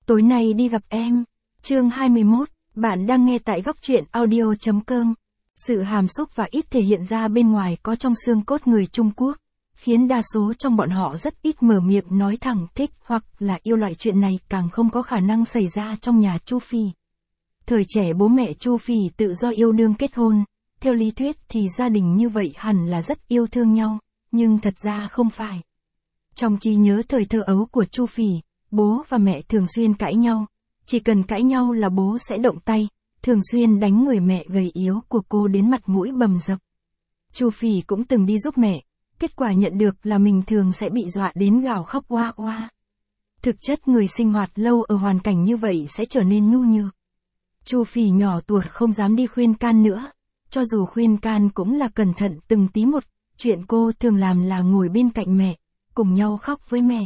Tối nay đi gặp em. Chương 21, bạn đang nghe tại góc truyện audio.com. Sự hàm xúc và ít thể hiện ra bên ngoài có trong xương cốt người Trung Quốc, khiến đa số trong bọn họ rất ít mở miệng nói thẳng thích hoặc là yêu. Loại chuyện này càng không có khả năng xảy ra trong nhà Chu Phỉ. Thời trẻ bố mẹ Chu Phỉ tự do yêu đương kết hôn, theo lý thuyết thì gia đình như vậy hẳn là rất yêu thương nhau, nhưng thật ra không phải. Trong trí nhớ thời thơ ấu của Chu Phỉ, bố và mẹ thường xuyên cãi nhau, chỉ cần cãi nhau là bố sẽ động tay, thường xuyên đánh người mẹ gầy yếu của cô đến mặt mũi bầm dập. Chu Phỉ cũng từng đi giúp mẹ, kết quả nhận được là mình thường sẽ bị dọa đến gào khóc oa oa. Thực chất người sinh hoạt lâu ở hoàn cảnh như vậy sẽ trở nên nhu nhược. Chu Phỉ nhỏ tuổi không dám đi khuyên can nữa, cho dù khuyên can cũng là cẩn thận từng tí một, chuyện cô thường làm là ngồi bên cạnh mẹ, cùng nhau khóc với mẹ.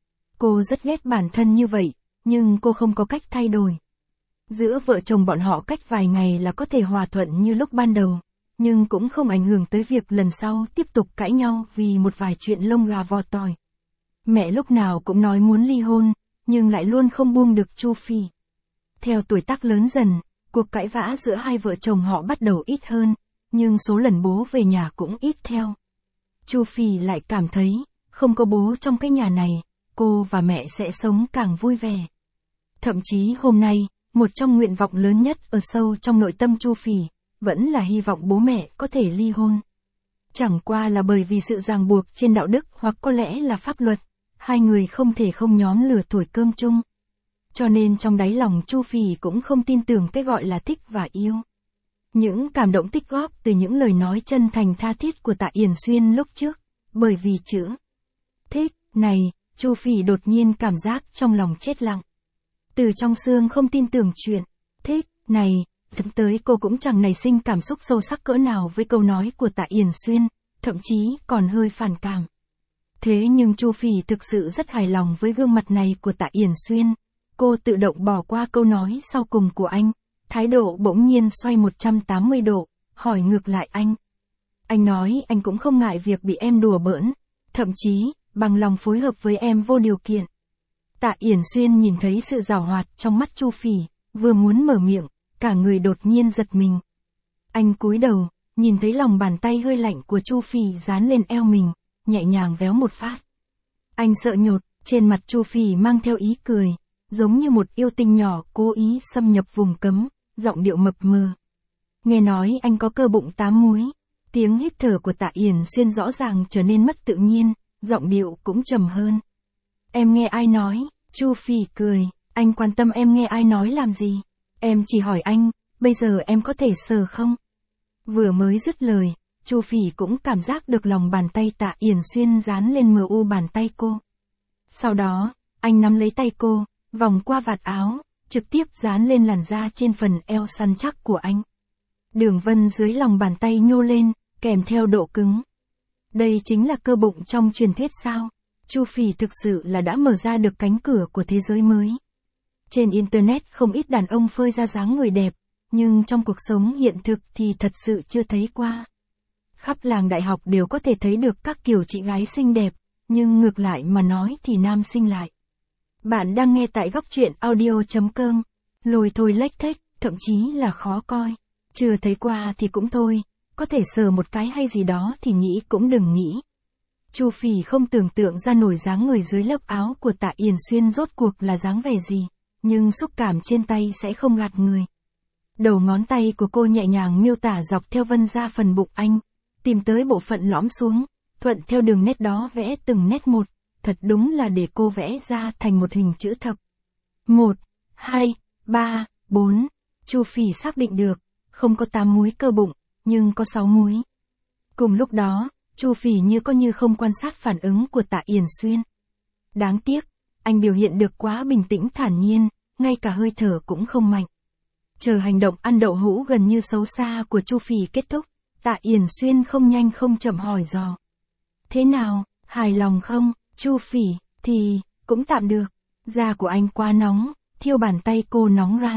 Cô rất ghét bản thân như vậy, nhưng cô không có cách thay đổi. Giữa vợ chồng bọn họ cách vài ngày là có thể hòa thuận như lúc ban đầu, nhưng cũng không ảnh hưởng tới việc lần sau tiếp tục cãi nhau vì một vài chuyện lông gà vò tỏi. Mẹ lúc nào cũng nói muốn ly hôn, nhưng lại luôn không buông được Chu Phỉ. Theo tuổi tác lớn dần, cuộc cãi vã giữa hai vợ chồng họ bắt đầu ít hơn, nhưng số lần bố về nhà cũng ít theo. Chu Phỉ lại cảm thấy, không có bố trong cái nhà này, cô và mẹ sẽ sống càng vui vẻ. Thậm chí hôm nay, một trong nguyện vọng lớn nhất ở sâu trong nội tâm Chu Phỉ, vẫn là hy vọng bố mẹ có thể ly hôn. Chẳng qua là bởi vì sự ràng buộc trên đạo đức hoặc có lẽ là pháp luật, hai người không thể không nhóm lửa thổi cơm chung. Cho nên trong đáy lòng Chu Phỉ cũng không tin tưởng cái gọi là thích và yêu. Những cảm động tích góp từ những lời nói chân thành tha thiết của Tạ Yển Xuyên lúc trước, bởi vì chữ thích này, Chu Phỉ đột nhiên cảm giác trong lòng chết lặng. Từ trong xương không tin tưởng chuyện thích này, dẫn tới cô cũng chẳng nảy sinh cảm xúc sâu sắc cỡ nào với câu nói của Tạ Yển Xuyên, thậm chí còn hơi phản cảm. Thế nhưng Chu Phỉ thực sự rất hài lòng với gương mặt này của Tạ Yển Xuyên. Cô tự động bỏ qua câu nói sau cùng của anh, thái độ bỗng nhiên xoay 180 độ, hỏi ngược lại anh. Anh nói anh cũng không ngại việc bị em đùa bỡn, thậm chí, bằng lòng phối hợp với em vô điều kiện. Tạ Yển Xuyên nhìn thấy sự giảo hoạt trong mắt Chu Phỉ, vừa muốn mở miệng, cả người đột nhiên giật mình. Anh cúi đầu, nhìn thấy lòng bàn tay hơi lạnh của Chu Phỉ dán lên eo mình, nhẹ nhàng véo một phát. Anh sợ nhột, trên mặt Chu Phỉ mang theo ý cười, giống như một yêu tinh nhỏ cố ý xâm nhập vùng cấm, giọng điệu mập mờ. Nghe nói anh có cơ bụng 8 múi. Tiếng hít thở của Tạ Yển Xuyên rõ ràng trở nên mất tự nhiên, giọng điệu cũng trầm hơn. Em nghe ai nói? Chu Phỉ cười, anh quan tâm em nghe ai nói làm gì? Em chỉ hỏi anh, bây giờ em có thể sờ không? Vừa mới dứt lời, Chu Phỉ cũng cảm giác được lòng bàn tay Tạ Yển Xuyên dán lên mu bàn tay cô. Sau đó, anh nắm lấy tay cô, vòng qua vạt áo, trực tiếp dán lên làn da trên phần eo săn chắc của anh. Đường vân dưới lòng bàn tay nhô lên, kèm theo độ cứng. Đây chính là cơ bụng trong truyền thuyết sao? Chu Phỉ thực sự là đã mở ra được cánh cửa của thế giới mới. Trên Internet không ít đàn ông phơi ra dáng người đẹp, nhưng trong cuộc sống hiện thực thì thật sự chưa thấy qua. Khắp làng đại học đều có thể thấy được các kiểu chị gái xinh đẹp, nhưng ngược lại mà nói thì nam sinh lại. Bạn đang nghe tại góc truyện audio.com, lôi thôi lếch thếch, thậm chí là khó coi. Chưa thấy qua thì cũng thôi, có thể sờ một cái hay gì đó thì nghĩ cũng đừng nghĩ. Chu Phỉ không tưởng tượng ra nổi dáng người dưới lớp áo của Tạ Yển Xuyên rốt cuộc là dáng vẻ gì, nhưng xúc cảm trên tay sẽ không gạt người. Đầu ngón tay của cô nhẹ nhàng miêu tả dọc theo vân ra phần bụng anh, tìm tới bộ phận lõm xuống, thuận theo đường nét đó vẽ từng nét một, thật đúng là để cô vẽ ra thành một hình chữ thập. 1, 2, 3, 4, Chu Phỉ xác định được, không có 8 múi cơ bụng, nhưng có 6 múi. Cùng lúc đó, Chu Phỉ như có như không quan sát phản ứng của Tạ Yển Xuyên. Đáng tiếc, anh biểu hiện được quá bình tĩnh thản nhiên, ngay cả hơi thở cũng không mạnh. Chờ hành động ăn đậu hũ gần như xấu xa của Chu Phỉ kết thúc, Tạ Yển Xuyên không nhanh không chậm hỏi dò. Thế nào, hài lòng không? Chu Phỉ, thì, cũng tạm được. Da của anh quá nóng, thiêu bàn tay cô nóng ran.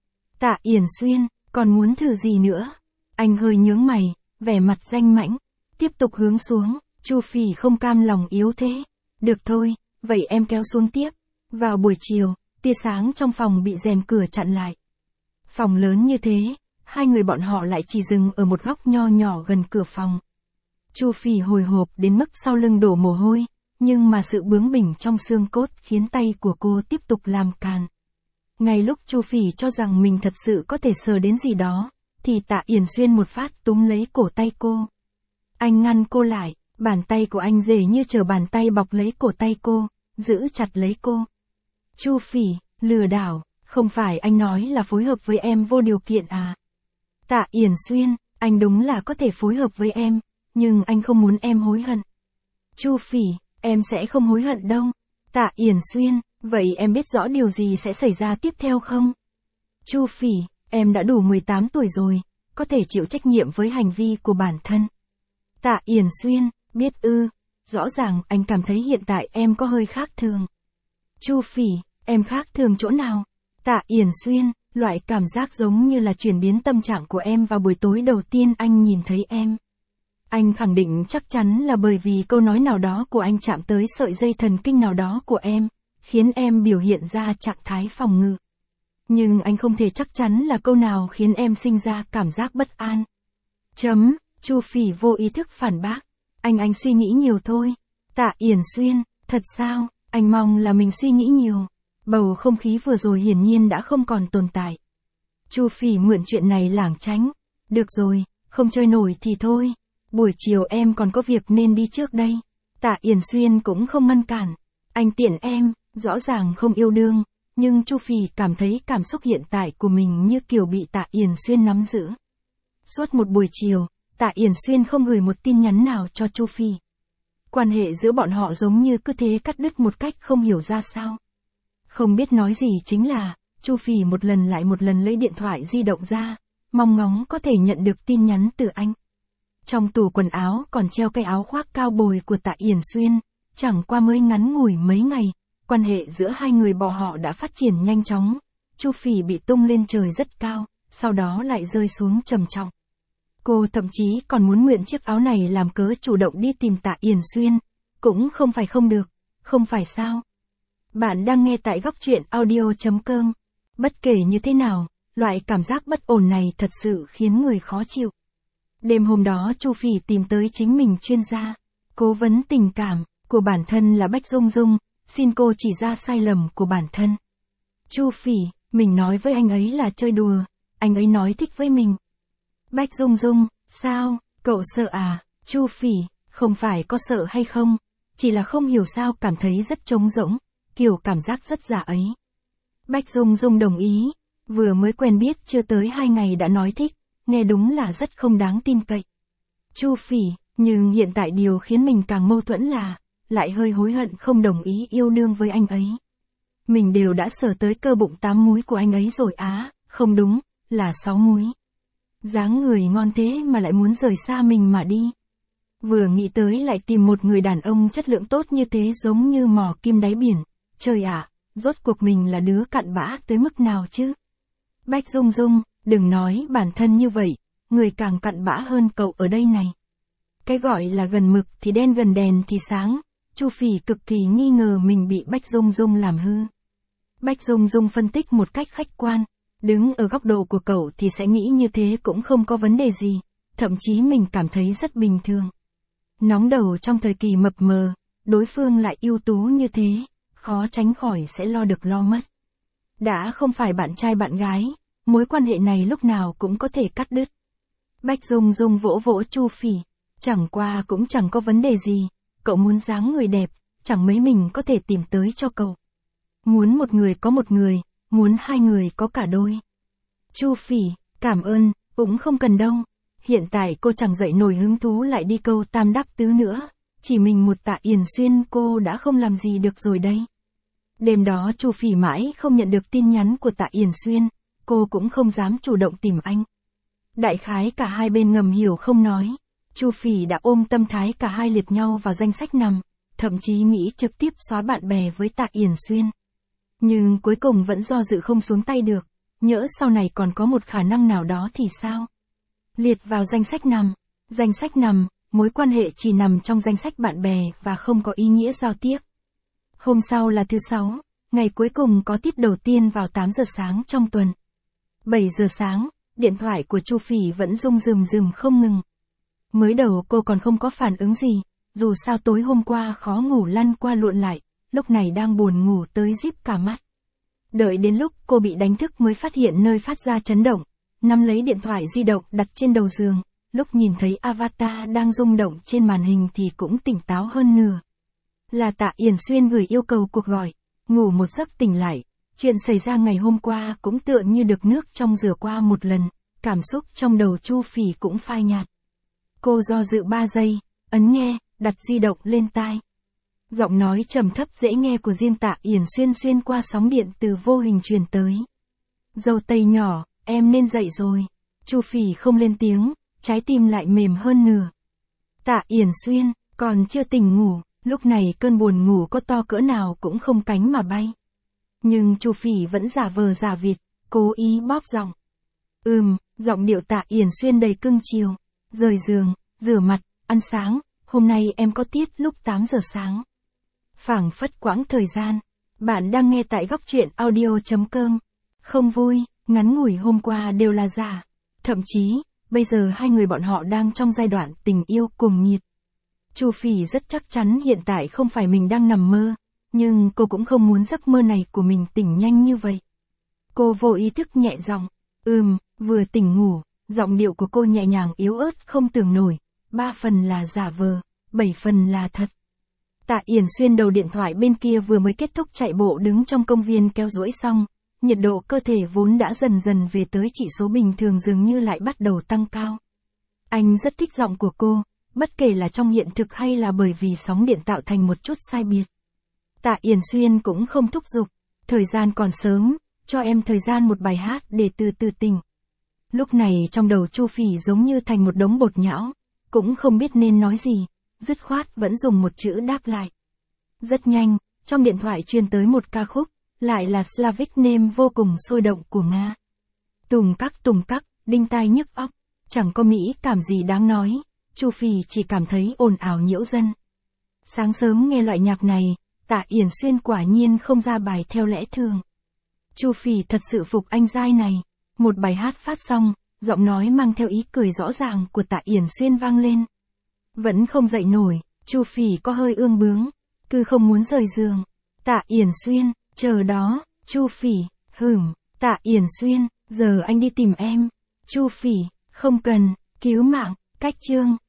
Tạ Yển Xuyên, còn muốn thử gì nữa? Anh hơi nhướng mày, vẻ mặt danh mãnh. Tiếp tục hướng xuống, Chu Phỉ không cam lòng yếu thế. Được thôi, vậy em kéo xuống tiếp. Vào buổi chiều, tia sáng trong phòng bị rèm cửa chặn lại. Phòng lớn như thế, hai người bọn họ lại chỉ dừng ở một góc nho nhỏ gần cửa phòng. Chu Phỉ hồi hộp đến mức sau lưng đổ mồ hôi, nhưng mà sự bướng bỉnh trong xương cốt khiến tay của cô tiếp tục làm càn. Ngay lúc Chu Phỉ cho rằng mình thật sự có thể sờ đến gì đó, thì Tạ Yển Xuyên một phát túm lấy cổ tay cô. Anh ngăn cô lại, bàn tay của anh rể như chờ bàn tay bọc lấy cổ tay cô, giữ chặt lấy cô. Chu Phỉ, lừa đảo, không phải anh nói là phối hợp với em vô điều kiện à? Tạ Yển Xuyên, anh đúng là có thể phối hợp với em, nhưng anh không muốn em hối hận. Chu Phỉ, em sẽ không hối hận đâu. Tạ Yển Xuyên, vậy em biết rõ điều gì sẽ xảy ra tiếp theo không? Chu Phỉ, em đã đủ 18 tuổi rồi, có thể chịu trách nhiệm với hành vi của bản thân. Tạ Yển Xuyên, biết ư, rõ ràng anh cảm thấy hiện tại em có hơi khác thường. Chu Phỉ, em khác thường chỗ nào? Tạ Yển Xuyên, loại cảm giác giống như là chuyển biến tâm trạng của em vào buổi tối đầu tiên anh nhìn thấy em. Anh khẳng định chắc chắn là bởi vì câu nói nào đó của anh chạm tới sợi dây thần kinh nào đó của em, khiến em biểu hiện ra trạng thái phòng ngự. Nhưng anh không thể chắc chắn là câu nào khiến em sinh ra cảm giác bất an. Chu Phỉ vô ý thức phản bác. Anh suy nghĩ nhiều thôi. Tạ Yển Xuyên, thật sao, anh mong là mình suy nghĩ nhiều. Bầu không khí vừa rồi hiển nhiên đã không còn tồn tại. Chu Phỉ mượn chuyện này lảng tránh. Được rồi, không chơi nổi thì thôi. Buổi chiều em còn có việc nên đi trước đây. Tạ Yển Xuyên cũng không ngăn cản. Anh tiện em, rõ ràng không yêu đương, nhưng Chu Phỉ cảm thấy cảm xúc hiện tại của mình như kiểu bị Tạ Yển Xuyên nắm giữ. Suốt một buổi chiều, Tạ Yển Xuyên không gửi một tin nhắn nào cho Chu Phỉ. Quan hệ giữa bọn họ giống như cứ thế cắt đứt một cách không hiểu ra sao. Không biết nói gì chính là, Chu Phỉ một lần lại một lần lấy điện thoại di động ra, mong ngóng có thể nhận được tin nhắn từ anh. Trong tủ quần áo còn treo cái áo khoác cao bồi của Tạ Yển Xuyên, chẳng qua mới ngắn ngủi mấy ngày, quan hệ giữa hai người bọn họ đã phát triển nhanh chóng. Chu Phỉ bị tung lên trời rất cao, sau đó lại rơi xuống trầm trọng. Cô thậm chí còn muốn mượn chiếc áo này làm cớ chủ động đi tìm Tạ Yển Xuyên, cũng không phải không được, không phải sao? Bạn đang nghe tại góc truyện audio.com. Bất kể như thế nào, loại cảm giác bất ổn này thật sự khiến người khó chịu. Đêm hôm đó Chu Phỉ tìm tới chính mình chuyên gia, cố vấn tình cảm của bản thân là Bách Dung Dung, xin cô chỉ ra sai lầm của bản thân. Chu Phỉ, mình nói với anh ấy là chơi đùa, anh ấy nói thích với mình. Bách Dung Dung, sao, cậu sợ à? Chu Phỉ, không phải có sợ hay không, chỉ là không hiểu sao cảm thấy rất trống rỗng, kiểu cảm giác rất giả ấy. Bách Dung Dung đồng ý, vừa mới quen biết chưa tới 2 ngày đã nói thích, nghe đúng là rất không đáng tin cậy. Chu Phỉ, nhưng hiện tại điều khiến mình càng mâu thuẫn là, lại hơi hối hận không đồng ý yêu đương với anh ấy. Mình đều đã sờ tới cơ bụng 8 múi của anh ấy rồi á, không đúng, là 6 múi. Dáng người ngon thế mà lại muốn rời xa mình mà đi. Vừa nghĩ tới lại tìm một người đàn ông chất lượng tốt như thế giống như mò kim đáy biển. Trời ạ, rốt cuộc mình là đứa cặn bã tới mức nào chứ? Bách Dung Dung, đừng nói bản thân như vậy, người càng cặn bã hơn cậu ở đây này. Cái gọi là gần mực thì đen gần đèn thì sáng, Chu Phỉ cực kỳ nghi ngờ mình bị Bách Dung Dung làm hư. Bách Dung Dung phân tích một cách khách quan, đứng ở góc độ của cậu thì sẽ nghĩ như thế cũng không có vấn đề gì, thậm chí mình cảm thấy rất bình thường. Nóng đầu trong thời kỳ mập mờ, đối phương lại ưu tú như thế, khó tránh khỏi sẽ lo được lo mất. Đã không phải bạn trai bạn gái, mối quan hệ này lúc nào cũng có thể cắt đứt. Bách Dung Dung vỗ vỗ Chu Phỉ, chẳng qua cũng chẳng có vấn đề gì, cậu muốn dáng người đẹp, chẳng mấy mình có thể tìm tới cho cậu. Muốn một người có một người, muốn hai người có cả đôi. Chu Phỉ, cảm ơn, cũng không cần đâu. Hiện tại cô chẳng dậy nổi hứng thú lại đi câu tam đáp tứ nữa, chỉ mình một Tạ Yển Xuyên cô đã không làm gì được rồi đây. Đêm đó Chu Phỉ mãi không nhận được tin nhắn của Tạ Yển Xuyên, cô cũng không dám chủ động tìm anh. Đại khái cả hai bên ngầm hiểu không nói, Chu Phỉ đã ôm tâm thái cả hai liệt nhau vào danh sách nằm, thậm chí nghĩ trực tiếp xóa bạn bè với Tạ Yển Xuyên. Nhưng cuối cùng vẫn do dự không xuống tay được, nhỡ sau này còn có một khả năng nào đó thì sao? Liệt vào danh sách nằm, mối quan hệ chỉ nằm trong danh sách bạn bè và không có ý nghĩa giao tiếp. Hôm sau là thứ 6, ngày cuối cùng có tiết đầu tiên vào 8 giờ sáng trong tuần. 7 giờ sáng, điện thoại của Chu Phỉ vẫn rung rừng không ngừng. Mới đầu cô còn không có phản ứng gì, dù sao tối hôm qua khó ngủ lăn qua lộn lại, lúc này đang buồn ngủ tới díp cả mắt. Đợi đến lúc cô bị đánh thức mới phát hiện nơi phát ra chấn động, nắm lấy điện thoại di động đặt trên đầu giường, lúc nhìn thấy avatar đang rung động trên màn hình thì cũng tỉnh táo hơn nửa. Là Tạ Yển Xuyên gửi yêu cầu cuộc gọi, ngủ một giấc tỉnh lại, chuyện xảy ra ngày hôm qua cũng tựa như được nước trong rửa qua một lần, cảm xúc trong đầu Chu Phỉ cũng phai nhạt. Cô do dự 3 giây, ấn nghe, đặt di động lên tai. Giọng nói trầm thấp dễ nghe của riêng Tạ Yển Xuyên xuyên qua sóng điện từ vô hình truyền tới. Dâu tây nhỏ, em nên dậy rồi. Chu Phỉ không lên tiếng, trái tim lại mềm hơn nửa. Tạ Yển Xuyên, còn chưa tỉnh ngủ, lúc này cơn buồn ngủ có to cỡ nào cũng không cánh mà bay. Nhưng Chu Phỉ vẫn giả vờ giả vịt, cố ý bóp giọng. Giọng điệu Tạ Yển Xuyên đầy cưng chiều. Rời giường, rửa mặt, ăn sáng, hôm nay em có tiết lúc 8 giờ sáng. Phảng phất quãng thời gian. Bạn đang nghe tại góc truyện audio.com. Không vui, ngắn ngủi hôm qua đều là giả. Thậm chí, bây giờ hai người bọn họ đang trong giai đoạn tình yêu cuồng nhiệt. Chu Phỉ rất chắc chắn hiện tại không phải mình đang nằm mơ, nhưng cô cũng không muốn giấc mơ này của mình tỉnh nhanh như vậy. Cô vô ý thức nhẹ giọng, vừa tỉnh ngủ, giọng điệu của cô nhẹ nhàng yếu ớt không tưởng nổi, 3 phần là giả vờ, 7 phần là thật. Tạ Yển Xuyên đầu điện thoại bên kia vừa mới kết thúc chạy bộ đứng trong công viên kéo duỗi xong, nhiệt độ cơ thể vốn đã dần dần về tới chỉ số bình thường dường như lại bắt đầu tăng cao. Anh rất thích giọng của cô, bất kể là trong hiện thực hay là bởi vì sóng điện tạo thành một chút sai biệt. Tạ Yển Xuyên cũng không thúc giục, thời gian còn sớm, cho em thời gian một bài hát để từ từ tỉnh. Lúc này trong đầu Chu Phỉ giống như thành một đống bột nhão, cũng không biết nên nói gì, dứt khoát vẫn dùng một chữ đáp lại. Rất nhanh, trong điện thoại truyền tới một ca khúc, lại là Slavic Name vô cùng sôi động của Nga. Tùng cắc, đinh tai nhức óc, chẳng có mỹ cảm gì đáng nói, Chu Phỉ chỉ cảm thấy ồn ào nhiễu dân. Sáng sớm nghe loại nhạc này, Tạ Yển Xuyên quả nhiên không ra bài theo lẽ thường. Chu Phỉ thật sự phục anh giai này. Một bài hát phát xong, giọng nói mang theo ý cười rõ ràng của Tạ Yển Xuyên vang lên. Vẫn không dậy nổi, Chu Phỉ có hơi ương bướng, cứ không muốn rời giường. Tạ Yển Xuyên, chờ đó, Chu Phỉ, Tạ Yển Xuyên, giờ anh đi tìm em. Chu Phỉ, không cần, cứu mạng, cách chương.